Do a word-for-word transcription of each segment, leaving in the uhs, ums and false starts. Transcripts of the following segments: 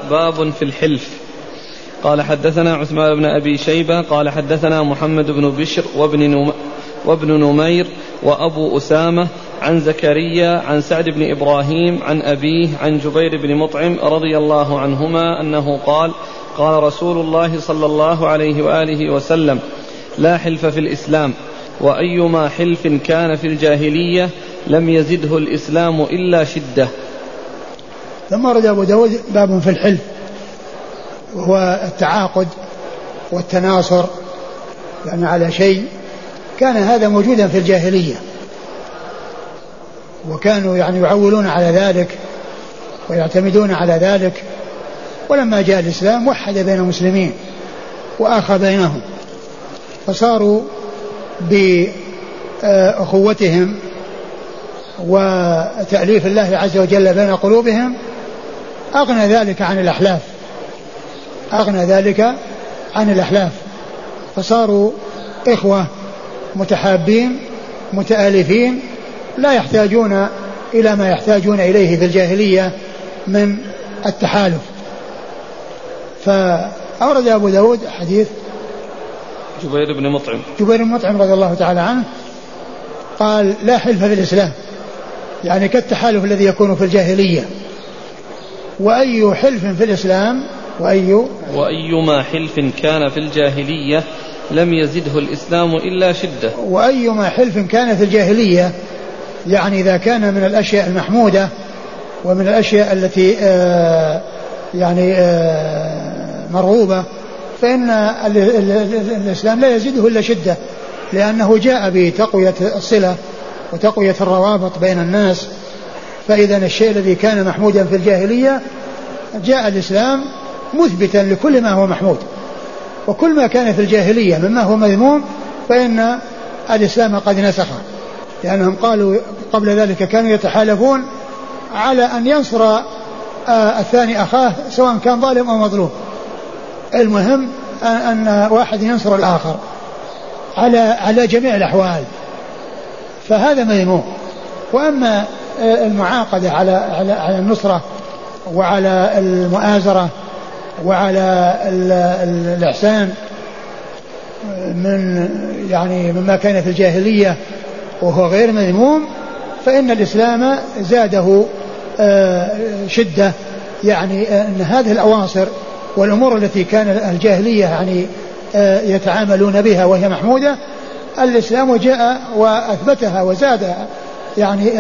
باب في الحلف. قال حدثنا عثمان بن أبي شيبة قال حدثنا محمد بن بشر وابن, نم وابن نمير وأبو أسامة عن زكريا عن سعد بن إبراهيم عن أبيه عن جبير بن مطعم رضي الله عنهما أنه قال قال رسول الله صلى الله عليه وآله وسلم لا حلف في الإسلام وأيما حلف كان في الجاهلية لم يزده الإسلام إلا شدة. ثم ورد أبو داود باب في الحلف وهو التعاقد والتناصر يعني على شيء كان هذا موجودا في الجاهلية وكانوا يعني يعولون على ذلك ويعتمدون على ذلك، ولما جاء الإسلام وحد بين المسلمين وآخى بينهم فصاروا بأخوتهم وتأليف الله عز وجل بين قلوبهم أغنى ذلك عن الأحلاف أغنى ذلك عن الأحلاف فصاروا إخوة متحابين متآلفين لا يحتاجون إلى ما يحتاجون إليه في الجاهلية من التحالف. فأورد أبو داود حديث جبير بن مطعم جبير بن مطعم رضي الله تعالى عنه قال لا حلف في الإسلام يعني كالتحالف الذي يكون في الجاهلية. وأي حلف في الإسلام وأي وأيما حلف كان في الجاهلية لم يزده الإسلام إلا شدة. وأيما حلف كان في الجاهلية يعني إذا كان من الأشياء المحمودة ومن الأشياء التي آه يعني آه مرغوبة فإن الإسلام لا يزيده إلا شدة، لأنه جاء بتقوية الصلة وتقوية الروابط بين الناس. فإذا الشيء الذي كان محمودا في الجاهلية جاء الإسلام مثبتا لكل ما هو محمود، وكل ما كان في الجاهلية مما هو مذموم فإن الإسلام قد نسخه، لأنهم قالوا قبل ذلك كانوا يتحالفون على أن ينصر الثاني أخاه سواء كان ظالم أو مظلوم، المهم أن واحد ينصر الآخر على على جميع الأحوال، فهذا مذموم. وأما المعاقدة على على على النصرة وعلى المؤازرة وعلى الإحسان من يعني مما كان في الجاهلية وهو غير مذموم فإن الإسلام زاده شدة، يعني أن هذه الأواصر والأمور التي كان الجاهلية يعني يتعاملون بها وهي محمودة الإسلام جاء وأثبتها وزادها يعني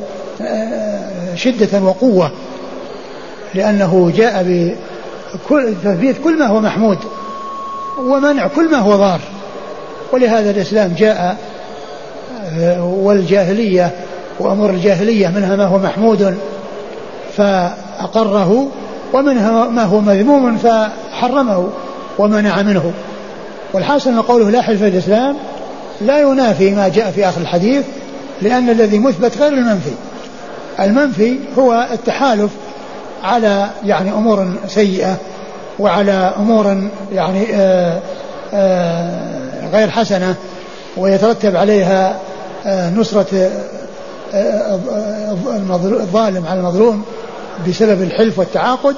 شدة وقوة، لأنه جاء بتثبيت كل ما هو محمود ومنع كل ما هو ضار. ولهذا الإسلام جاء والجاهلية وأمور الجاهلية منها ما هو محمود فأقره ومنها ما هو مذموم فحرمه ومنع منه. والحاصل أن قوله لا حلف في الإسلام لا ينافي ما جاء في آخر الحديث، لأن الذي مثبت غير المنفي. المنفي هو التحالف على يعني أمور سيئة وعلى أمور يعني آآ آآ غير حسنة ويترتب عليها نصرة الظالم على المظلوم بسبب الحلف والتعاقد.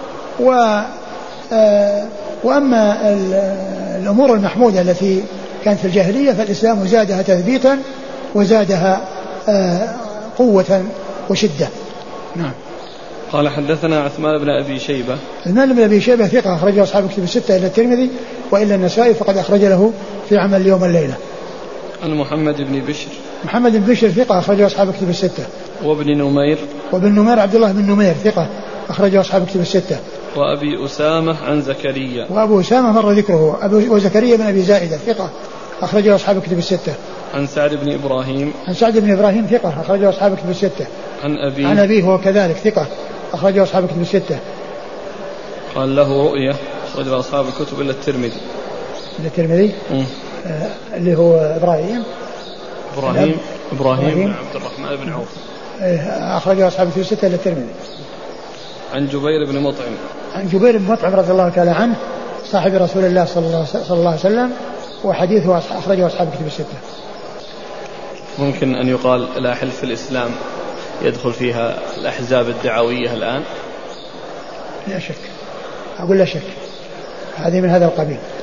وأما الأمور المحمودة التي كانت في الجاهلية فالإسلام زادها تثبيتا وزادها قوة وشدة. نعم. قال حدثنا عثمان بن أبي شيبة. عثمان بن أبي شيبة ثقة أخرجه أصحاب الكتب الستة إلا الترمذي وإلا النسائي فقد أخرج له في عمل اليوم والليلة. عن محمد بن بشر. محمد بن بشر ثقة أخرجه أصحاب الكتب الستة. وابن نمير. وابن نمير عبد الله بن نمير ثقة أخرجه أصحاب الكتب الستة. وأبي أسامة عن زكريا. وأبو أسامة مر ذكره. أبو وزكريا بن أبي زائدة ثقة أخرجه أصحاب الكتب الستة. عن سعد بن إبراهيم. عن سعد بن إبراهيم ثقة أخرجه أصحاب الكتب الستة. عن أبيه. عن أبيه هو كذلك ثقة أخرجه أصحاب الكتب الستة. قال له رؤية أخرجه أصحاب الكتب إلا الترمذي. إلا الترمذي آه اللي هو إبراهيم إبراهيم إبراهيم بن عبد الرحمن بن عوف أخرجه أصحاب الكتب الستة إلا الترمذي. عن جبير بن مطعم. عن جبير بن مطعم رضي الله تعالى عنه صاحب رسول الله صلى الله, صلى الله عليه وسلم وحديثه أخرجه أصحاب الكتب الستة. ممكن أن يقال لا حلف في الإسلام يدخل فيها الأحزاب الدعوية الآن؟ لا شك أقول لا شك، هذه من هذا القبيل.